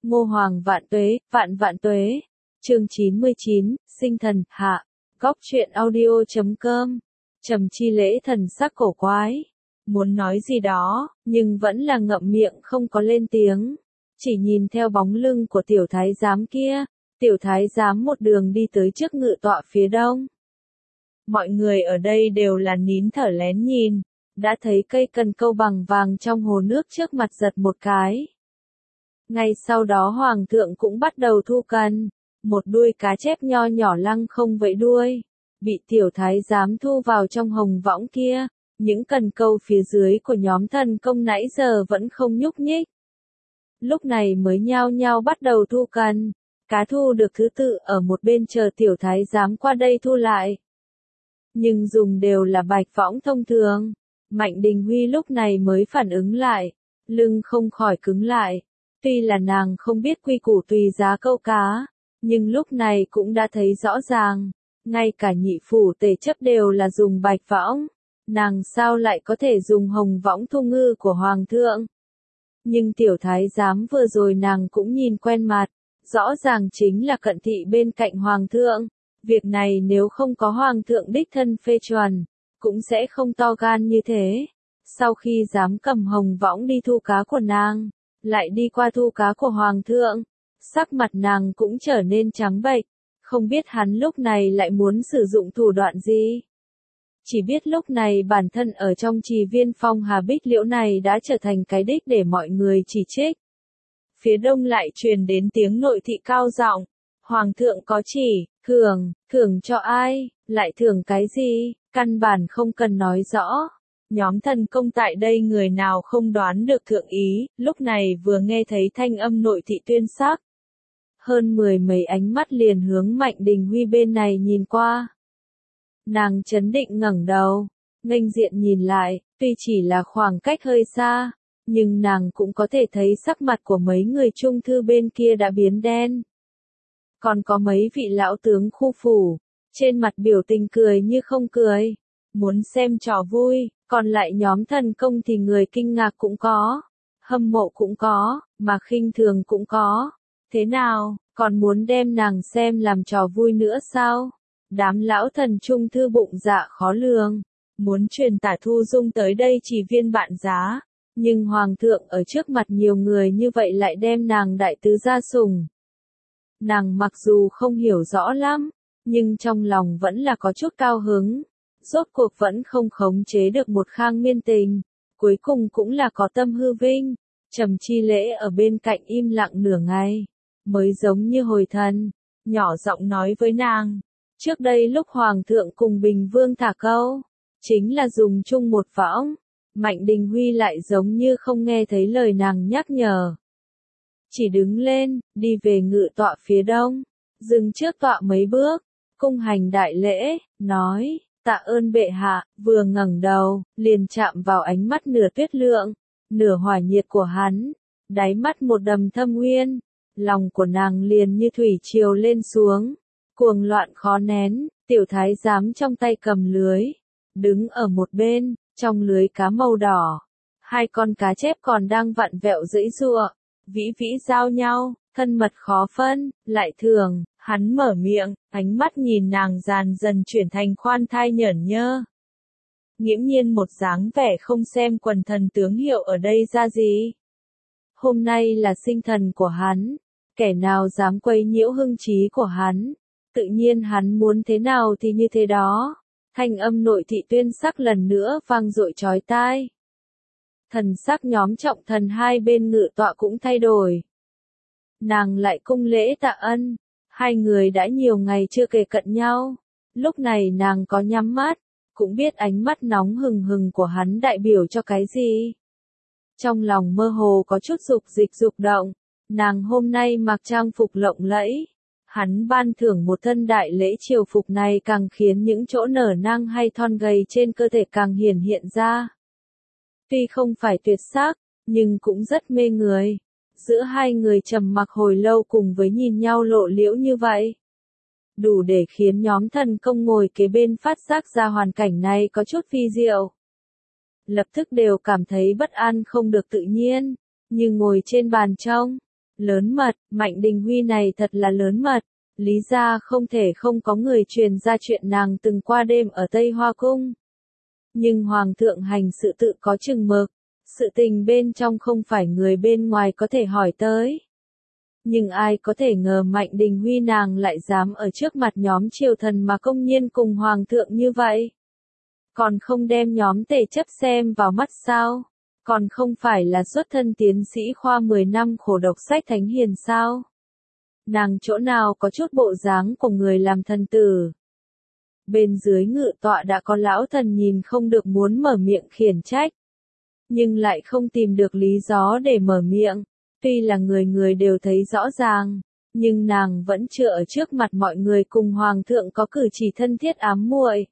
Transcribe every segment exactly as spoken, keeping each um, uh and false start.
Ngô Hoàng vạn tuế, vạn vạn tuế. Chương chín mươi chín, sinh thần, hạ. Góc truyện audio chấm com. Trầm Chi Lễ thần sắc cổ quái. Muốn nói gì đó, nhưng vẫn là ngậm miệng không có lên tiếng. Chỉ nhìn theo bóng lưng của tiểu thái giám kia, tiểu thái giám một đường đi tới trước ngự tọa phía đông. Mọi người ở đây đều là nín thở lén nhìn, đã thấy cây cần câu bằng vàng trong hồ nước trước mặt giật một cái. Ngay sau đó hoàng thượng cũng bắt đầu thu cần, một đuôi cá chép nho nhỏ lăng không vẫy đuôi, bị tiểu thái giám thu vào trong hồng võng kia, những cần câu phía dưới của nhóm thần công nãy giờ vẫn không nhúc nhích. Lúc này mới nhao nhao bắt đầu thu cần, cá thu được thứ tự ở một bên chờ tiểu thái giám qua đây thu lại. Nhưng dùng đều là bạch võng thông thường, Mạnh Đình Huy lúc này mới phản ứng lại, lưng không khỏi cứng lại. Tuy là nàng không biết quy củ tùy giá câu cá, nhưng lúc này cũng đã thấy rõ ràng, ngay cả nhị phủ tề chấp đều là dùng bạch võng, nàng sao lại có thể dùng hồng võng thu ngư của hoàng thượng. Nhưng tiểu thái giám vừa rồi nàng cũng nhìn quen mặt, rõ ràng chính là cận thị bên cạnh hoàng thượng, việc này nếu không có hoàng thượng đích thân phê chuẩn, cũng sẽ không to gan như thế. Sau khi dám cầm hồng võng đi thu cá của nàng, lại đi qua thu cá của hoàng thượng, sắc mặt nàng cũng trở nên trắng bệch, không biết hắn lúc này lại muốn sử dụng thủ đoạn gì. Chỉ biết lúc này bản thân ở trong trì viên phong hà bích liễu này đã trở thành cái đích để mọi người chỉ trích. Phía đông lại truyền đến tiếng nội thị cao giọng, hoàng thượng có chỉ, thưởng, thưởng cho ai, lại thưởng cái gì, căn bản không cần nói rõ. Nhóm thần công tại đây người nào không đoán được thượng ý, lúc này vừa nghe thấy thanh âm nội thị tuyên sắc. Hơn mười mấy ánh mắt liền hướng Mạnh Đình Huy bên này nhìn qua. Nàng chấn định ngẩng đầu, nghênh diện nhìn lại, tuy chỉ là khoảng cách hơi xa, nhưng nàng cũng có thể thấy sắc mặt của mấy người trung thư bên kia đã biến đen. Còn có mấy vị lão tướng khu phủ, trên mặt biểu tình cười như không cười, muốn xem trò vui. Còn lại nhóm thần công thì người kinh ngạc cũng có, hâm mộ cũng có, mà khinh thường cũng có. Thế nào, còn muốn đem nàng xem làm trò vui nữa sao? Đám lão thần trung thư bụng dạ khó lường, muốn truyền tả Thu Dung tới đây chỉ viên bạn giá, nhưng hoàng thượng ở trước mặt nhiều người như vậy lại đem nàng đại tứ gia sủng. Nàng mặc dù không hiểu rõ lắm, nhưng trong lòng vẫn là có chút cao hứng. Rốt cuộc vẫn không khống chế được một khang miên tình, cuối cùng cũng là có tâm hư vinh. Trầm Chi Lễ ở bên cạnh im lặng nửa ngày, mới giống như hồi thần, nhỏ giọng nói với nàng. Trước đây lúc Hoàng thượng cùng Bình Vương thả câu, chính là dùng chung một võng. Mạnh Đình Huy lại giống như không nghe thấy lời nàng nhắc nhở. Chỉ đứng lên, đi về ngự tọa phía đông, dừng trước tọa mấy bước, cung hành đại lễ, nói. Tạ ơn bệ hạ, vừa ngẩng đầu, liền chạm vào ánh mắt nửa tuyết lượng, nửa hỏa nhiệt của hắn, đáy mắt một đầm thâm uyên, lòng của nàng liền như thủy triều lên xuống, cuồng loạn khó nén, tiểu thái giám trong tay cầm lưới, đứng ở một bên, trong lưới cá màu đỏ, hai con cá chép còn đang vặn vẹo giãy giụa, vĩ vĩ giao nhau, thân mật khó phân, lại thường. Hắn mở miệng, ánh mắt nhìn nàng dần dần chuyển thành khoan thai nhởn nhơ. Nghiễm nhiên một dáng vẻ không xem quần thần tướng hiệu ở đây ra gì. Hôm nay là sinh thần của hắn, kẻ nào dám quấy nhiễu hưng trí của hắn, tự nhiên hắn muốn thế nào thì như thế đó. Thanh âm nội thị tuyên sắc lần nữa vang dội chói tai. Thần sắc nhóm trọng thần hai bên ngự tọa cũng thay đổi. Nàng lại cung lễ tạ ân. Hai người đã nhiều ngày chưa kề cận nhau, lúc này nàng có nhắm mắt, cũng biết ánh mắt nóng hừng hừng của hắn đại biểu cho cái gì. Trong lòng mơ hồ có chút dục dịch dục động, nàng hôm nay mặc trang phục lộng lẫy, hắn ban thưởng một thân đại lễ triều phục này càng khiến những chỗ nở nang hay thon gầy trên cơ thể càng hiển hiện ra. Tuy không phải tuyệt sắc, nhưng cũng rất mê người. Giữa hai người trầm mặc hồi lâu cùng với nhìn nhau lộ liễu như vậy. Đủ để khiến nhóm thần công ngồi kế bên phát giác ra hoàn cảnh này có chút vi diệu. Lập tức đều cảm thấy bất an không được tự nhiên, như ngồi trên bàn trông. Lớn mật, Mạnh Đình Huy này thật là lớn mật. Lý gia không thể không có người truyền ra chuyện nàng từng qua đêm ở Tây Hoa Cung. Nhưng Hoàng thượng hành sự tự có chừng mực, sự tình bên trong không phải người bên ngoài có thể hỏi tới. Nhưng ai có thể ngờ Mạnh Đình Huy nàng lại dám ở trước mặt nhóm triều thần mà công nhiên cùng Hoàng thượng như vậy. Còn không đem nhóm tề chấp xem vào mắt sao? Còn không phải là xuất thân tiến sĩ khoa mười năm khổ đọc sách thánh hiền sao? Nàng chỗ nào có chút bộ dáng của người làm thần tử. Bên dưới ngự tọa đã có lão thần nhìn không được muốn mở miệng khiển trách. Nhưng lại không tìm được lý do để mở miệng. Tuy là người người đều thấy rõ ràng, nhưng nàng vẫn chưa ở trước mặt mọi người cùng Hoàng thượng có cử chỉ thân thiết ám muội.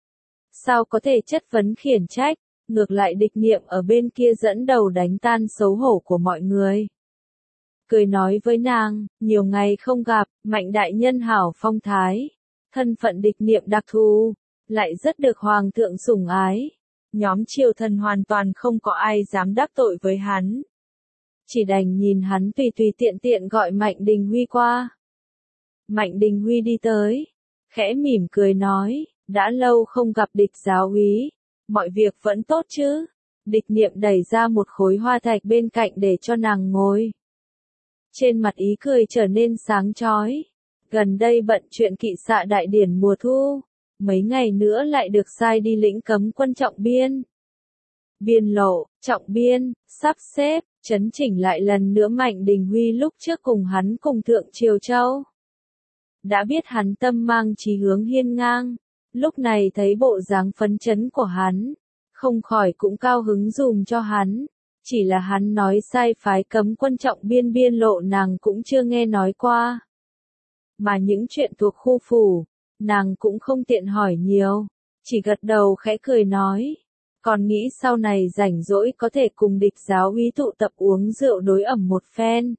Sao có thể chất vấn khiển trách, ngược lại địch niệm ở bên kia dẫn đầu đánh tan xấu hổ của mọi người. Cười nói với nàng, nhiều ngày không gặp, Mạnh đại nhân hảo phong thái, thân phận địch niệm đặc thù, lại rất được Hoàng thượng sủng ái. Nhóm triều thần hoàn toàn không có ai dám đắc tội với hắn. Chỉ đành nhìn hắn tùy tùy tiện tiện gọi Mạnh Đình Huy qua. Mạnh Đình Huy đi tới, khẽ mỉm cười nói, đã lâu không gặp địch giáo úy, mọi việc vẫn tốt chứ? Địch niệm đẩy ra một khối hoa thạch bên cạnh để cho nàng ngồi. Trên mặt ý cười trở nên sáng chói. Gần đây bận chuyện kỵ xạ đại điển mùa thu, mấy ngày nữa lại được sai đi lĩnh cấm quân trọng biên. Biên lộ, trọng biên, sắp xếp, chấn chỉnh lại lần nữa Mạnh Đình Huy lúc trước cùng hắn cùng Thượng Triều Châu. Đã biết hắn tâm mang chí hướng hiên ngang, lúc này thấy bộ dáng phấn chấn của hắn, không khỏi cũng cao hứng dùm cho hắn. Chỉ là hắn nói sai phái cấm quân trọng biên biên lộ nàng cũng chưa nghe nói qua. Mà những chuyện thuộc khu phủ, nàng cũng không tiện hỏi nhiều, chỉ gật đầu khẽ cười nói. Còn nghĩ sau này rảnh rỗi có thể cùng địch giáo úy tụ tập uống rượu đối ẩm một phen.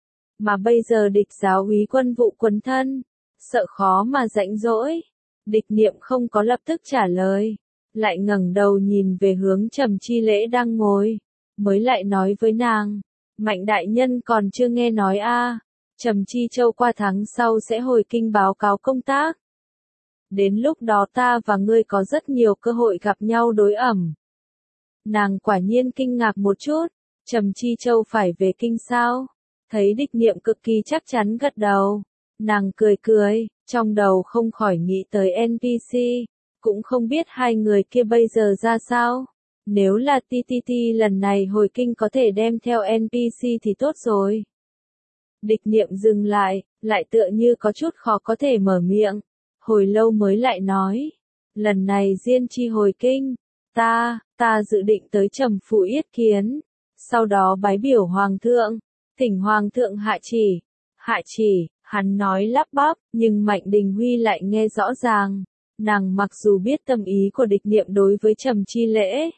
Mà bây giờ địch giáo úy quân vụ quấn thân, sợ khó mà rảnh rỗi. Địch niệm không có lập tức trả lời, lại ngẩng đầu nhìn về hướng Trầm Chi Lễ đang ngồi, mới lại nói với nàng, Mạnh đại nhân còn chưa nghe nói a, à, Trầm Chi Châu qua tháng sau sẽ hồi kinh báo cáo công tác. Đến lúc đó ta và ngươi có rất nhiều cơ hội gặp nhau đối ẩm. Nàng quả nhiên kinh ngạc một chút, Trầm Chi Châu phải về kinh sao? Thấy địch niệm cực kỳ chắc chắn gật đầu. Nàng cười cười, trong đầu không khỏi nghĩ tới en pê xê, cũng không biết hai người kia bây giờ ra sao. Nếu là tê tê tê lần này hồi kinh có thể đem theo en pê xê thì tốt rồi. Địch niệm dừng lại, lại tựa như có chút khó có thể mở miệng. Hồi lâu mới lại nói, lần này Diên Chi hồi kinh, ta, ta dự định tới Trầm phủ yết kiến, sau đó bái biểu Hoàng thượng, thỉnh Hoàng thượng hạ chỉ, hạ chỉ, hắn nói lắp bắp, nhưng Mạnh Đình Huy lại nghe rõ ràng, nàng mặc dù biết tâm ý của địch niệm đối với Trầm Chi Lễ,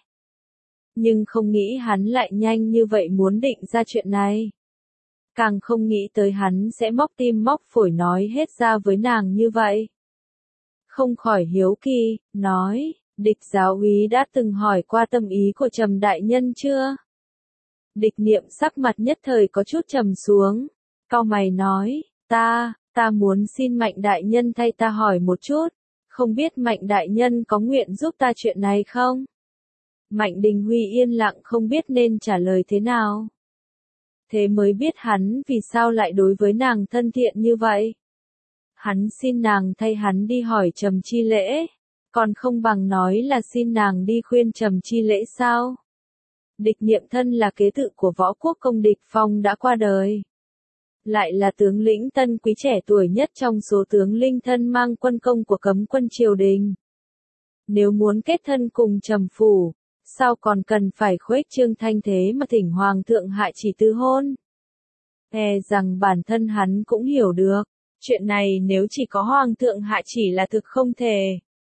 nhưng không nghĩ hắn lại nhanh như vậy muốn định ra chuyện này. Càng không nghĩ tới hắn sẽ móc tim móc phổi nói hết ra với nàng như vậy. Không khỏi hiếu kỳ, nói, địch giáo úy đã từng hỏi qua tâm ý của Trầm đại nhân chưa? Địch niệm sắc mặt nhất thời có chút trầm xuống, cau mày nói, ta, ta muốn xin Mạnh đại nhân thay ta hỏi một chút, không biết Mạnh đại nhân có nguyện giúp ta chuyện này không? Mạnh Đình Huy yên lặng không biết nên trả lời thế nào. Thế mới biết hắn vì sao lại đối với nàng thân thiện như vậy. Hắn xin nàng thay hắn đi hỏi Trầm Chi Lễ, còn không bằng nói là xin nàng đi khuyên Trầm Chi Lễ sao. Địch niệm thân là kế tự của võ quốc công Địch Phong đã qua đời. Lại là tướng lĩnh tân quý trẻ tuổi nhất trong số tướng linh thân mang quân công của cấm quân triều đình. Nếu muốn kết thân cùng Trầm phủ, sao còn cần phải khuếch trương thanh thế mà thỉnh Hoàng thượng hạ chỉ tứ hôn? E rằng bản thân hắn cũng hiểu được, chuyện này nếu chỉ có Hoàng thượng hạ chỉ là thực không thể.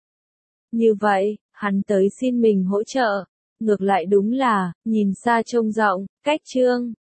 Như vậy, hắn tới xin mình hỗ trợ, ngược lại đúng là, nhìn xa trông rộng, cách trương.